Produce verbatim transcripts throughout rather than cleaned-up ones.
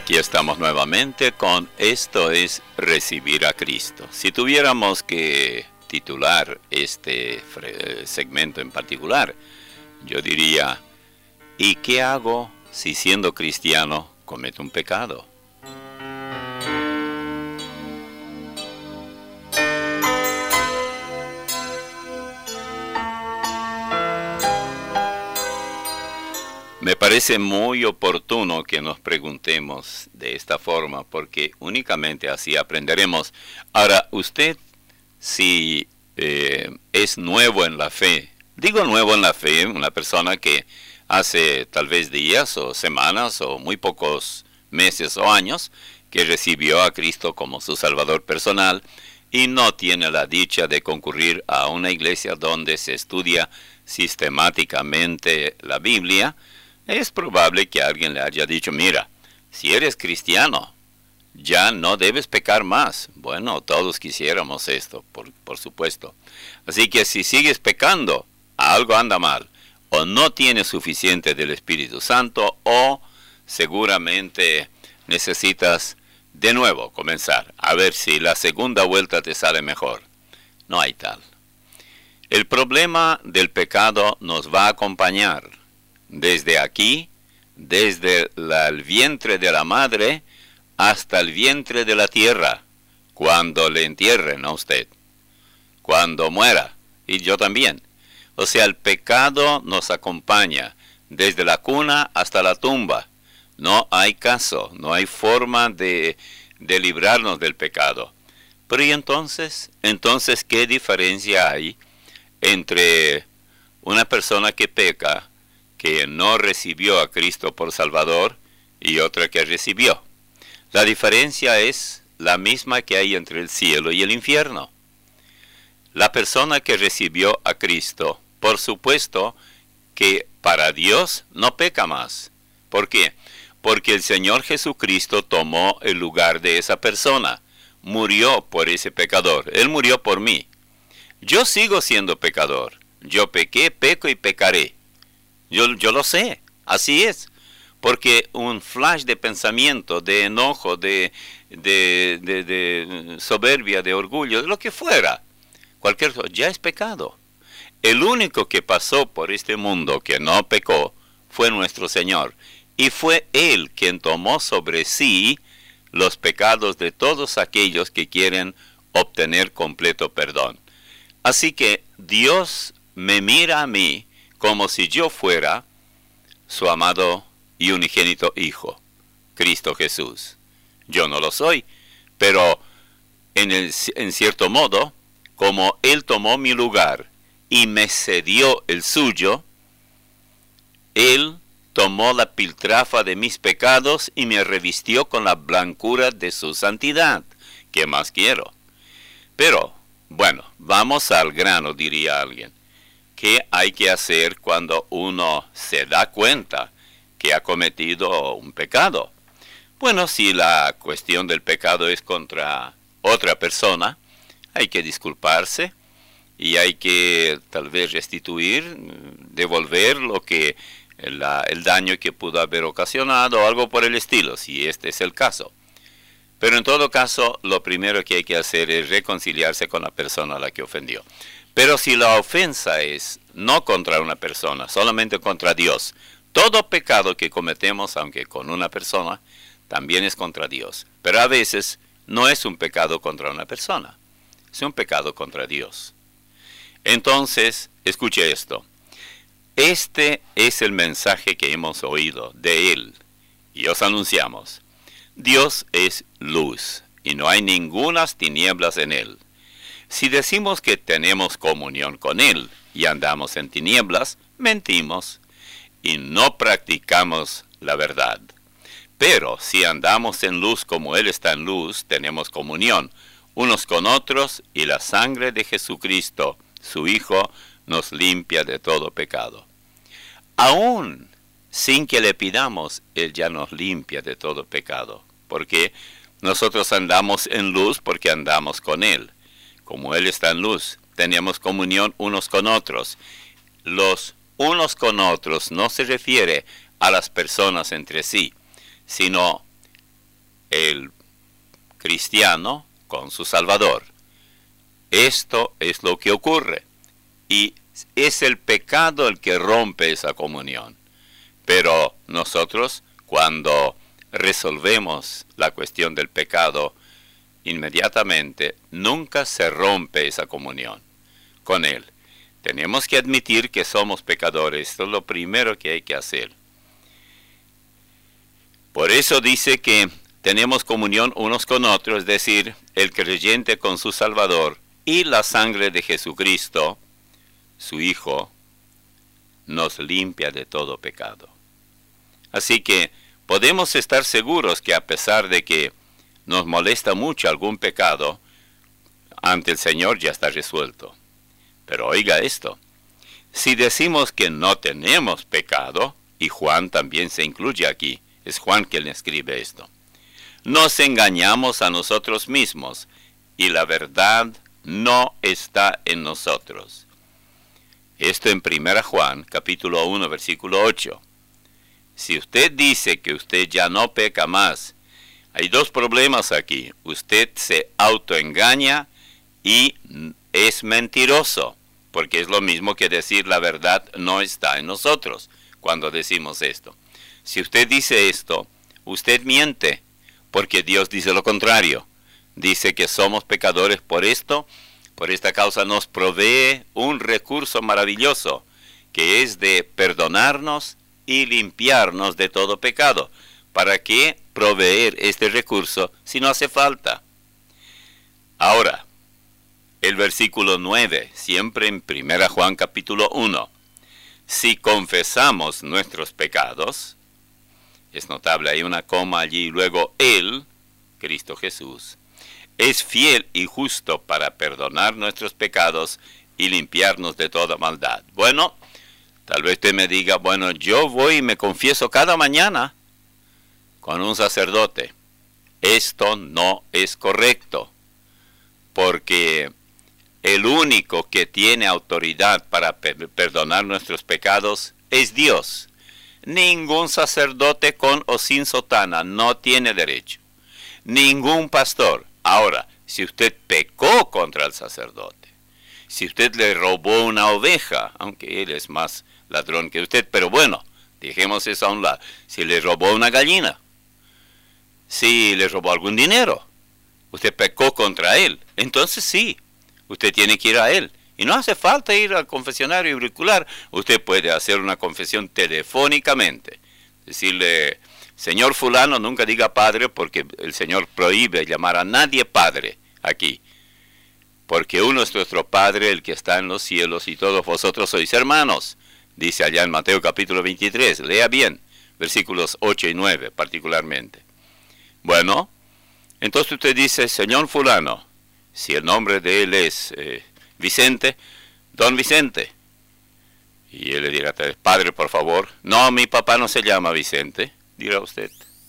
Aquí estamos nuevamente con Esto es Recibir a Cristo. Si tuviéramos que titular este segmento en particular, yo diría, ¿y qué hago si siendo cristiano cometo un pecado? Me parece muy oportuno que nos preguntemos de esta forma, porque únicamente así aprenderemos. Ahora, usted, si eh, es nuevo en la fe, digo nuevo en la fe, una persona que hace tal vez días o semanas o muy pocos meses o años que recibió a Cristo como su Salvador personal y no tiene la dicha de concurrir a una iglesia donde se estudia sistemáticamente la Biblia, es probable que alguien le haya dicho, mira, si eres cristiano, ya no debes pecar más. Bueno, todos quisiéramos esto, por, por supuesto. Así que si sigues pecando, algo anda mal. O no tienes suficiente del Espíritu Santo, o seguramente necesitas de nuevo comenzar, a ver si la segunda vuelta te sale mejor. No hay tal. El problema del pecado nos va a acompañar desde aquí, desde la, el vientre de la madre hasta el vientre de la tierra, cuando le entierren a usted, cuando muera, y yo también. O sea, el pecado nos acompaña desde la cuna hasta la tumba. No hay caso, no hay forma de, de librarnos del pecado. Pero ¿y entonces? Entonces, ¿qué diferencia hay entre una persona que peca, que no recibió a Cristo por Salvador, y otra que recibió? La diferencia es la misma que hay entre el cielo y el infierno. La persona que recibió a Cristo, por supuesto que para Dios no peca más. ¿Por qué? Porque el Señor Jesucristo tomó el lugar de esa persona, murió por ese pecador. Él murió por mí. Yo sigo siendo pecador. Yo pequé, peco y pecaré. Yo, yo lo sé, así es, porque un flash de pensamiento, de enojo, de, de, de, de soberbia, de orgullo, de lo que fuera, cualquier cosa, ya es pecado. El único que pasó por este mundo que no pecó fue nuestro Señor, y fue Él quien tomó sobre sí los pecados de todos aquellos que quieren obtener completo perdón. Así que Dios me mira a mí como si yo fuera su amado y unigénito Hijo, Cristo Jesús. Yo no lo soy, pero en, el, en cierto modo, como Él tomó mi lugar y me cedió el suyo, Él tomó la piltrafa de mis pecados y me revistió con la blancura de su santidad. ¿Qué más quiero? Pero, bueno, vamos al grano, diría alguien. ¿Qué hay que hacer cuando uno se da cuenta que ha cometido un pecado? Bueno, si la cuestión del pecado es contra otra persona, hay que disculparse y hay que tal vez restituir, devolver lo que la, el daño que pudo haber ocasionado o algo por el estilo, si este es el caso. Pero en todo caso, lo primero que hay que hacer es reconciliarse con la persona a la que ofendió. Pero si la ofensa es no contra una persona, solamente contra Dios, todo pecado que cometemos, aunque con una persona, también es contra Dios. Pero a veces no es un pecado contra una persona, es un pecado contra Dios. Entonces, escuche esto. Este es el mensaje que hemos oído de Él, y os anunciamos. Dios es luz, y no hay ningunas tinieblas en Él. Si decimos que tenemos comunión con Él y andamos en tinieblas, mentimos y no practicamos la verdad. Pero si andamos en luz como Él está en luz, tenemos comunión unos con otros y la sangre de Jesucristo, su Hijo, nos limpia de todo pecado. Aún sin que le pidamos, Él ya nos limpia de todo pecado, porque nosotros andamos en luz porque andamos con Él. Como Él está en luz, tenemos comunión unos con otros. Los unos con otros no se refiere a las personas entre sí, sino el cristiano con su Salvador. Esto es lo que ocurre. Y es el pecado el que rompe esa comunión. Pero nosotros, cuando resolvemos la cuestión del pecado, inmediatamente nunca se rompe esa comunión con Él. Tenemos que admitir que somos pecadores. Esto es lo primero que hay que hacer. Por eso dice que tenemos comunión unos con otros, es decir, el creyente con su Salvador, y la sangre de Jesucristo, su Hijo, nos limpia de todo pecado. Así que podemos estar seguros que a pesar de que nos molesta mucho algún pecado, ante el Señor ya está resuelto. Pero oiga esto, si decimos que no tenemos pecado, y Juan también se incluye aquí, es Juan quien escribe esto, nos engañamos a nosotros mismos, y la verdad no está en nosotros. Esto en primera Juan, capítulo uno, versículo ocho. Si usted dice que usted ya no peca más, hay dos problemas aquí. Usted se autoengaña y es mentiroso, porque es lo mismo que decir la verdad no está en nosotros cuando decimos esto. Si usted dice esto, usted miente, porque Dios dice lo contrario. Dice que somos pecadores por esto, por esta causa nos provee un recurso maravilloso, que es de perdonarnos y limpiarnos de todo pecado. ¿Para qué proveer este recurso si no hace falta? Ahora, el versículo nueve, siempre en primera Juan capítulo uno. Si confesamos nuestros pecados, es notable, hay una coma allí, luego Él, Cristo Jesús, es fiel y justo para perdonar nuestros pecados y limpiarnos de toda maldad. Bueno, tal vez usted me diga, bueno, yo voy y me confieso cada mañana con un sacerdote. Esto no es correcto, porque el único que tiene autoridad para per- perdonar nuestros pecados es Dios. Ningún sacerdote con o sin sotana no tiene derecho. Ningún pastor. Ahora, si usted pecó contra el sacerdote, si usted le robó una oveja, aunque él es más ladrón que usted, pero bueno, dejemos eso a un lado. Si le robó una gallina, si le robó algún dinero, usted pecó contra él, entonces sí, usted tiene que ir a él. Y no hace falta ir al confesionario auricular, usted puede hacer una confesión telefónicamente. Decirle, señor fulano, nunca diga padre, porque el Señor prohíbe llamar a nadie padre aquí. Porque uno es nuestro Padre, el que está en los cielos, y todos vosotros sois hermanos. Dice allá en Mateo capítulo veintitrés, lea bien, versículos ocho y nueve particularmente. Bueno, entonces usted dice, señor fulano, si el nombre de él es eh, Vicente, don Vicente. Y él le dirá, padre, por favor. No, mi papá no se llama Vicente, dirá usted.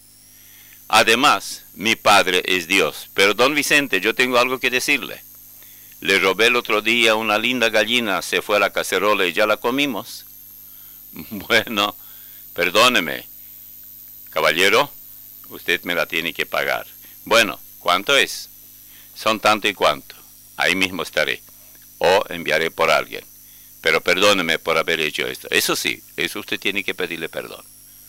Además, mi padre es Dios. Pero don Vicente, yo tengo algo que decirle. Le robé el otro día una linda gallina, se fue a la cacerola y ya la comimos. Bueno, perdóneme, caballero, usted me la tiene que pagar. Bueno, ¿cuánto es? Son tanto y cuanto. Ahí mismo estaré. O enviaré por alguien. Pero perdóneme por haber hecho esto. Eso sí, eso usted tiene que pedirle perdón.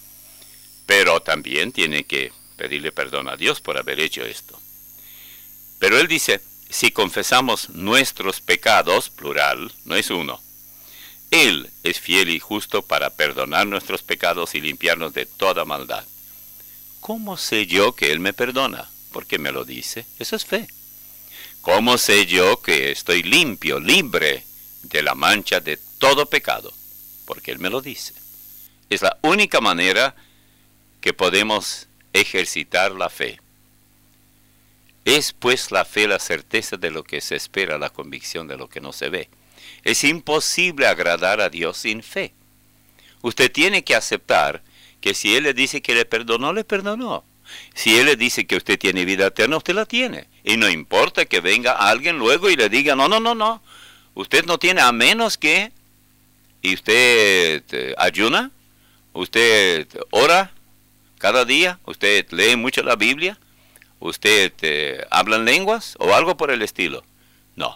Pero también tiene que pedirle perdón a Dios por haber hecho esto. Pero él dice, si confesamos nuestros pecados, plural, no es uno, Él es fiel y justo para perdonar nuestros pecados y limpiarnos de toda maldad. ¿Cómo sé yo que Él me perdona? Porque me lo dice. Eso es fe. ¿Cómo sé yo que estoy limpio, libre de la mancha de todo pecado? Porque Él me lo dice. Es la única manera que podemos ejercitar la fe. Es pues la fe la certeza de lo que se espera, la convicción de lo que no se ve. Es imposible agradar a Dios sin fe. Usted tiene que aceptar que si Él le dice que le perdonó, le perdonó. Si Él le dice que usted tiene vida eterna, usted la tiene. Y no importa que venga alguien luego y le diga, no, no, no, no. Usted no tiene, a menos que, y usted eh, ayuna, usted ora cada día, usted lee mucho la Biblia, ¿Usted eh, habla en lenguas o algo por el estilo? No.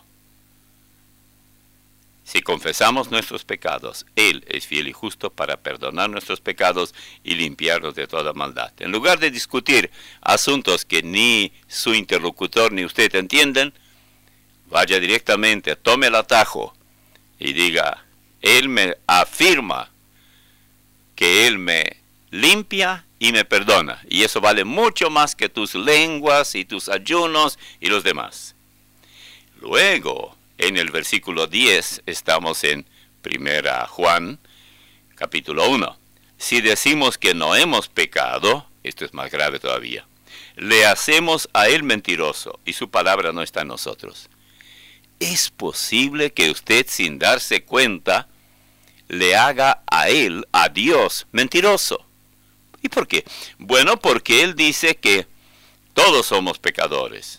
Si confesamos nuestros pecados, Él es fiel y justo para perdonar nuestros pecados y limpiarnos de toda maldad. En lugar de discutir asuntos que ni su interlocutor ni usted entienden, vaya directamente, tome el atajo y diga, Él me afirma que Él me limpia y me perdona. Y eso vale mucho más que tus lenguas y tus ayunos y los demás. Luego, en el versículo diez, estamos en primera Juan, capítulo uno. Si decimos que no hemos pecado, esto es más grave todavía, le hacemos a Él mentiroso y su palabra no está en nosotros. ¿Es posible que usted, sin darse cuenta, le haga a Él, a Dios, mentiroso? ¿Y por qué? Bueno, porque Él dice que todos somos pecadores.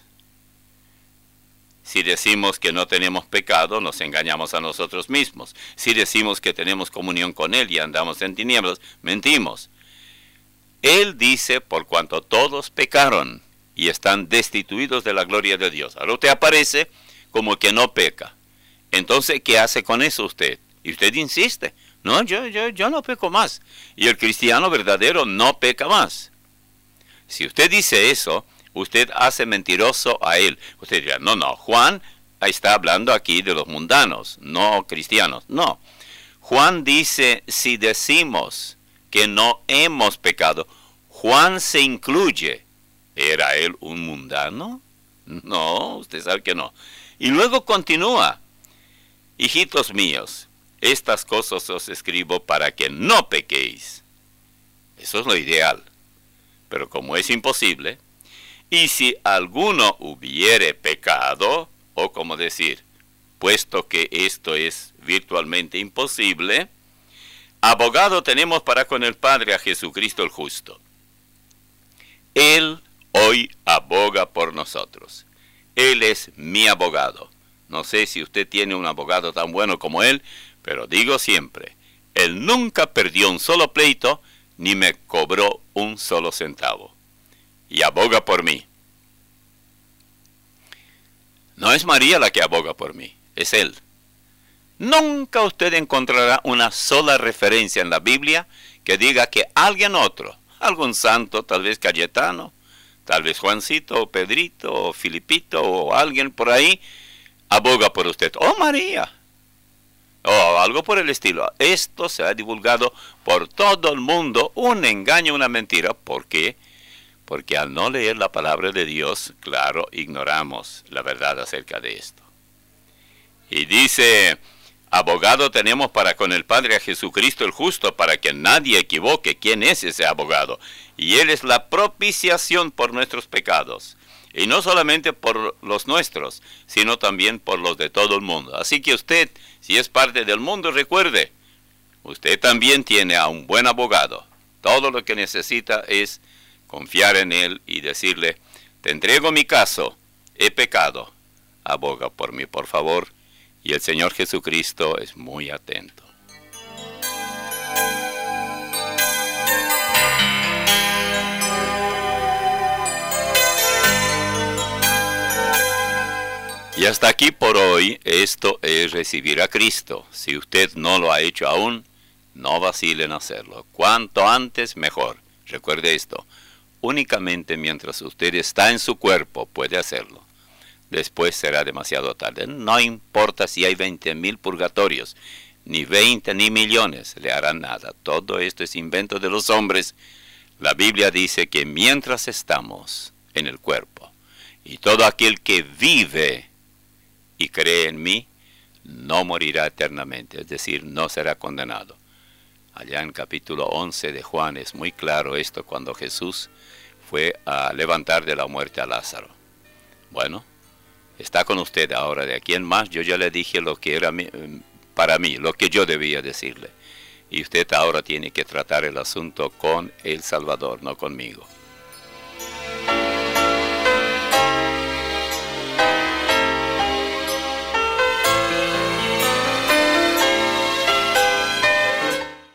Si decimos que no tenemos pecado, nos engañamos a nosotros mismos. Si decimos que tenemos comunión con Él y andamos en tinieblas, mentimos. Él dice, por cuanto todos pecaron y están destituidos de la gloria de Dios. Ahora usted aparece como que no peca. Entonces, ¿qué hace con eso usted? Y usted insiste, no, yo, yo, yo no peco más. Y el cristiano verdadero no peca más. Si usted dice eso, usted hace mentiroso a Él. Usted dirá, no, no, Juan está hablando aquí de los mundanos, no cristianos. No, Juan dice, si decimos que no hemos pecado, Juan se incluye. ¿Era él un mundano? No, usted sabe que no. Y luego continúa, hijitos míos, estas cosas os escribo para que no pequéis. Eso es lo ideal. Pero como es imposible, y si alguno hubiere pecado, o como decir, puesto que esto es virtualmente imposible, abogado tenemos para con el Padre a Jesucristo el justo. Él hoy aboga por nosotros. Él es mi abogado. No sé si usted tiene un abogado tan bueno como él, pero digo siempre, él nunca perdió un solo pleito, ni me cobró un solo centavo. Y aboga por mí. No es María la que aboga por mí, es Él. Nunca usted encontrará una sola referencia en la Biblia que diga que alguien otro, algún santo, tal vez Cayetano, tal vez Juancito, o Pedrito, o Filipito, o alguien por ahí, aboga por usted. ¡Oh, María! O algo por el estilo. Esto se ha divulgado por todo el mundo, un engaño, una mentira. ¿Por qué? Porque al no leer la palabra de Dios, claro, ignoramos la verdad acerca de esto. Y dice, abogado tenemos para con el Padre a Jesucristo el justo, para que nadie equivoque quién es ese abogado. Y Él es la propiciación por nuestros pecados. Y no solamente por los nuestros, sino también por los de todo el mundo. Así que usted, si es parte del mundo, recuerde, usted también tiene a un buen abogado. Todo lo que necesita es confiar en Él y decirle, te entrego mi caso, he pecado, aboga por mí, por favor. Y el Señor Jesucristo es muy atento. Y hasta aquí por hoy, esto es recibir a Cristo. Si usted no lo ha hecho aún, no vacile en hacerlo. Cuanto antes, mejor. Recuerde esto, únicamente mientras usted está en su cuerpo puede hacerlo. Después será demasiado tarde. No importa si hay veinte mil purgatorios, ni veinte ni millones, le harán nada. Todo esto es invento de los hombres. La Biblia dice que mientras estamos en el cuerpo, y todo aquel que vive y cree en mí, no morirá eternamente, es decir, no será condenado. Allá en capítulo once de Juan es muy claro esto cuando Jesús fue a levantar de la muerte a Lázaro. Bueno, está con usted ahora, de aquí en más, yo ya le dije lo que era para mí, lo que yo debía decirle. Y usted ahora tiene que tratar el asunto con el Salvador, no conmigo.